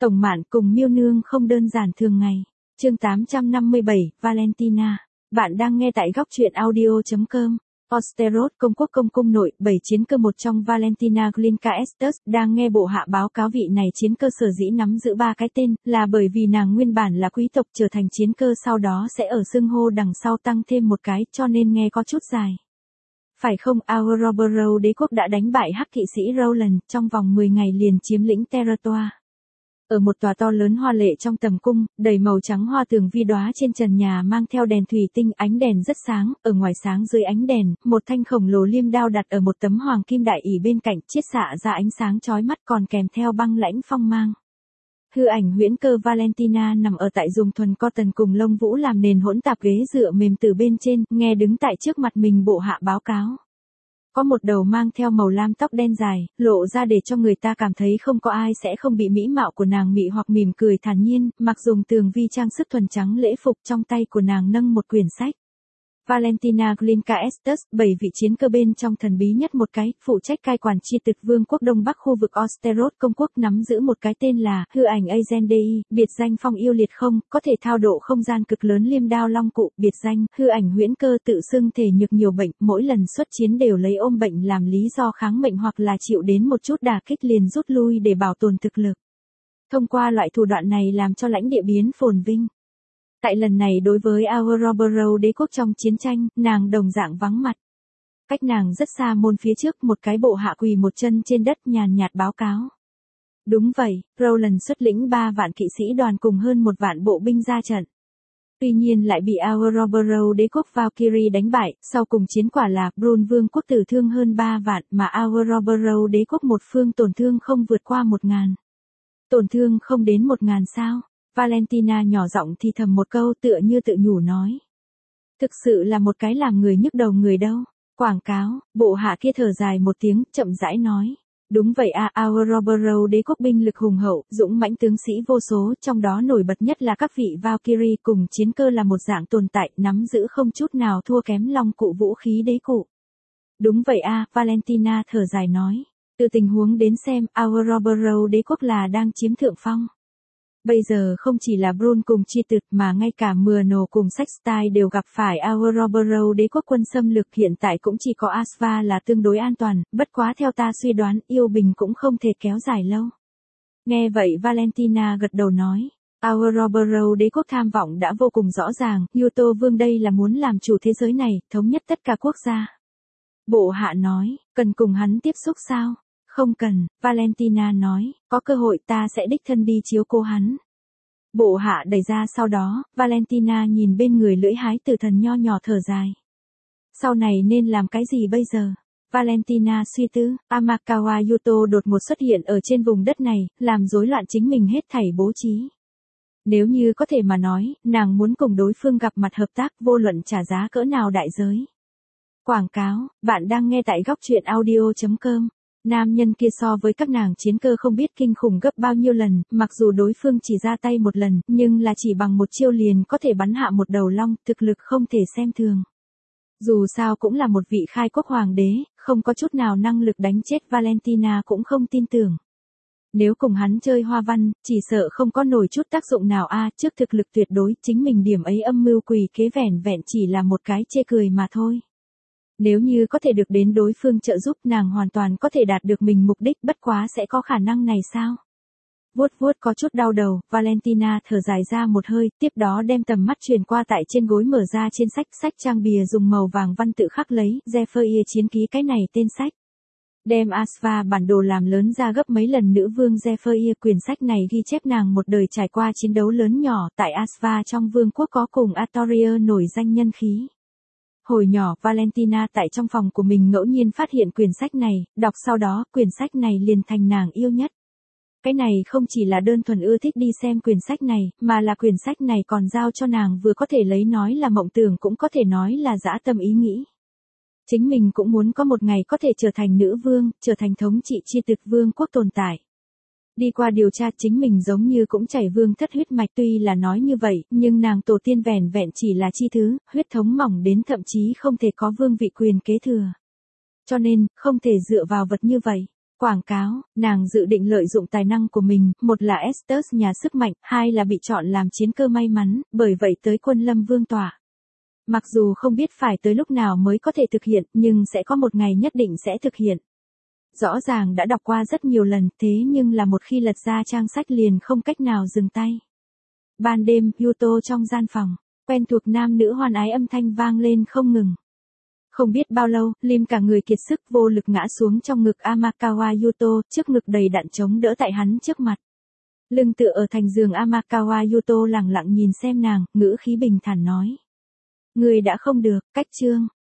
Tổng Mạn cùng Miêu Nương không đơn giản thường ngày. Chương 857, Valentina. Bạn đang nghe tại góc truyện audio.com. Osteros công quốc công cung nội 7 chiến cơ một trong Valentina Glinka Estes đang nghe bộ hạ báo cáo vị này chiến cơ sở dĩ nắm giữ 3 cái tên là bởi vì nàng nguyên bản là quý tộc trở thành chiến cơ sau đó sẽ ở xưng hô đằng sau tăng thêm một cái cho nên nghe có chút dài. Phải không, Ouroboros đế quốc đã đánh bại hắc kỵ sĩ Roland trong vòng 10 ngày liền chiếm lĩnh territoire. Ở một tòa to lớn hoa lệ trong tầm cung, đầy màu trắng hoa tường vi đóa trên trần nhà mang theo đèn thủy tinh, ánh đèn rất sáng, ở ngoài sáng dưới ánh đèn, một thanh khổng lồ liêm đao đặt ở một tấm hoàng kim đại ỷ bên cạnh, chiết xạ ra ánh sáng chói mắt còn kèm theo băng lãnh phong mang. Hư ảnh huyễn cơ Valentina nằm ở tại dùng thuần cotton cùng lông vũ làm nền hỗn tạp ghế dựa mềm từ bên trên, nghe đứng tại trước mặt mình bộ hạ báo cáo. Có một đầu mang theo màu lam tóc đen dài, lộ ra để cho người ta cảm thấy không có ai sẽ không bị mỹ mạo của nàng mị hoặc mỉm cười thản nhiên, mặc dùng tường vi trang sức thuần trắng lễ phục, trong tay của nàng nâng một quyển sách. Valentina Glinka Estes, 7 vị chiến cơ bên trong thần bí nhất một cái, phụ trách cai quản chi tực vương quốc đông bắc khu vực Osteros công quốc nắm giữ một cái tên là hư ảnh Azendei, biệt danh phong yêu liệt không, có thể thao độ không gian cực lớn liêm đao long cụ, biệt danh hư ảnh huyễn cơ, tự xưng thể nhược nhiều bệnh, mỗi lần xuất chiến đều lấy ôm bệnh làm lý do kháng mệnh hoặc là chịu đến một chút đả kích liền rút lui để bảo tồn thực lực. Thông qua loại thủ đoạn này làm cho lãnh địa biến phồn vinh. Tại lần này đối với Ouroboros đế quốc trong chiến tranh, nàng đồng dạng vắng mặt. Cách nàng rất xa môn phía trước một cái bộ hạ quỳ một chân trên đất nhàn nhạt báo cáo. Đúng vậy, Roland xuất lĩnh 3 vạn kỵ sĩ đoàn cùng hơn 1 vạn bộ binh ra trận. Tuy nhiên lại bị Ouroboros đế quốc Valkyrie đánh bại, sau cùng chiến quả là Brun vương quốc tử thương hơn 3 vạn mà Ouroboros đế quốc một phương tổn thương không vượt qua 1.000. Tổn thương không đến 1.000 sao? Valentina nhỏ giọng thì thầm một câu tựa như tự nhủ nói. Thực sự là một cái làm người nhức đầu người đâu. Quảng cáo, bộ hạ kia thở dài một tiếng, chậm rãi nói. Đúng vậy Ouroboros đế quốc binh lực hùng hậu, dũng mãnh tướng sĩ vô số, trong đó nổi bật nhất là các vị Valkyrie cùng chiến cơ là một dạng tồn tại, nắm giữ không chút nào thua kém long cụ vũ khí đế cụ. Đúng vậy Valentina thở dài nói. Từ tình huống đến xem, Ouroboros đế quốc là đang chiếm thượng phong. Bây giờ không chỉ là Brun cùng chi tực mà ngay cả Myrno cùng Sextile đều gặp phải Ouroboros đế quốc quân xâm lược, hiện tại cũng chỉ có Asva là tương đối an toàn, bất quá theo ta suy đoán yêu bình cũng không thể kéo dài lâu. Nghe vậy Valentina gật đầu nói, Ouroboros đế quốc tham vọng đã vô cùng rõ ràng, Yuto vương đây là muốn làm chủ thế giới này, thống nhất tất cả quốc gia. Bộ hạ nói, cần cùng hắn tiếp xúc sao? Không cần, Valentina nói, có cơ hội ta sẽ đích thân đi chiếu cố hắn. Bộ hạ đẩy ra sau đó, Valentina nhìn bên người lưỡi hái tử thần nho nhỏ thở dài. Sau này nên làm cái gì bây giờ? Valentina suy tư, Amakawa Yuto đột ngột xuất hiện ở trên vùng đất này, làm rối loạn chính mình hết thảy bố trí. Nếu như có thể mà nói, nàng muốn cùng đối phương gặp mặt hợp tác vô luận trả giá cỡ nào đại giới. Quảng cáo, bạn đang nghe tại góc truyện audio.com. Nam nhân kia so với các nàng chiến cơ không biết kinh khủng gấp bao nhiêu lần, mặc dù đối phương chỉ ra tay một lần, nhưng là chỉ bằng một chiêu liền có thể bắn hạ một đầu long, thực lực không thể xem thường. Dù sao cũng là một vị khai quốc hoàng đế, không có chút nào năng lực đánh chết Valentina cũng không tin tưởng. Nếu cùng hắn chơi hoa văn, chỉ sợ không có nổi chút tác dụng nào trước thực lực tuyệt đối, chính mình điểm ấy âm mưu quỷ kế vẻn vẹn chỉ là một cái chê cười mà thôi. Nếu như có thể được đến đối phương trợ giúp nàng hoàn toàn có thể đạt được mình mục đích, bất quá sẽ có khả năng này sao? Vuốt vuốt có chút đau đầu, Valentina thở dài ra một hơi, tiếp đó đem tầm mắt truyền qua tại trên gối mở ra trên sách trang bìa dùng màu vàng văn tự khắc lấy, Zephyr chiến ký cái này tên sách. Đem Asva bản đồ làm lớn ra gấp mấy lần nữ vương Zephyr, quyển sách này ghi chép nàng một đời trải qua chiến đấu lớn nhỏ tại Asva trong vương quốc có cùng Artorier nổi danh nhân khí. Hồi nhỏ Valentina tại trong phòng của mình ngẫu nhiên phát hiện quyển sách này, đọc sau đó quyển sách này liền thành nàng yêu nhất. Cái này không chỉ là đơn thuần ưa thích đi xem quyển sách này, mà là quyển sách này còn giao cho nàng vừa có thể lấy nói là mộng tưởng cũng có thể nói là dã tâm ý nghĩ. Chính mình cũng muốn có một ngày có thể trở thành nữ vương, trở thành thống trị chi tực vương quốc tồn tại. Đi qua điều tra chính mình giống như cũng chảy vương thất huyết mạch, tuy là nói như vậy, nhưng nàng tổ tiên vẻn vẹn chỉ là chi thứ, huyết thống mỏng đến thậm chí không thể có vương vị quyền kế thừa. Cho nên, không thể dựa vào vật như vậy. Quảng cáo, nàng dự định lợi dụng tài năng của mình, một là Estes nhà sức mạnh, hai là bị chọn làm chiến cơ may mắn, bởi vậy tới Quân Lâm Vương tỏa. Mặc dù không biết phải tới lúc nào mới có thể thực hiện, nhưng sẽ có một ngày nhất định sẽ thực hiện. Rõ ràng đã đọc qua rất nhiều lần, thế nhưng là một khi lật ra trang sách liền không cách nào dừng tay. Ban đêm, Yuto trong gian phòng, quen thuộc nam nữ hoan ái âm thanh vang lên không ngừng. Không biết bao lâu, Lim cả người kiệt sức vô lực ngã xuống trong ngực Amakawa Yuto, trước ngực đầy đặn chống đỡ tại hắn trước mặt. Lưng tựa ở thành giường Amakawa Yuto lặng lặng nhìn xem nàng, ngữ khí bình thản nói. Người đã không được, cách chương.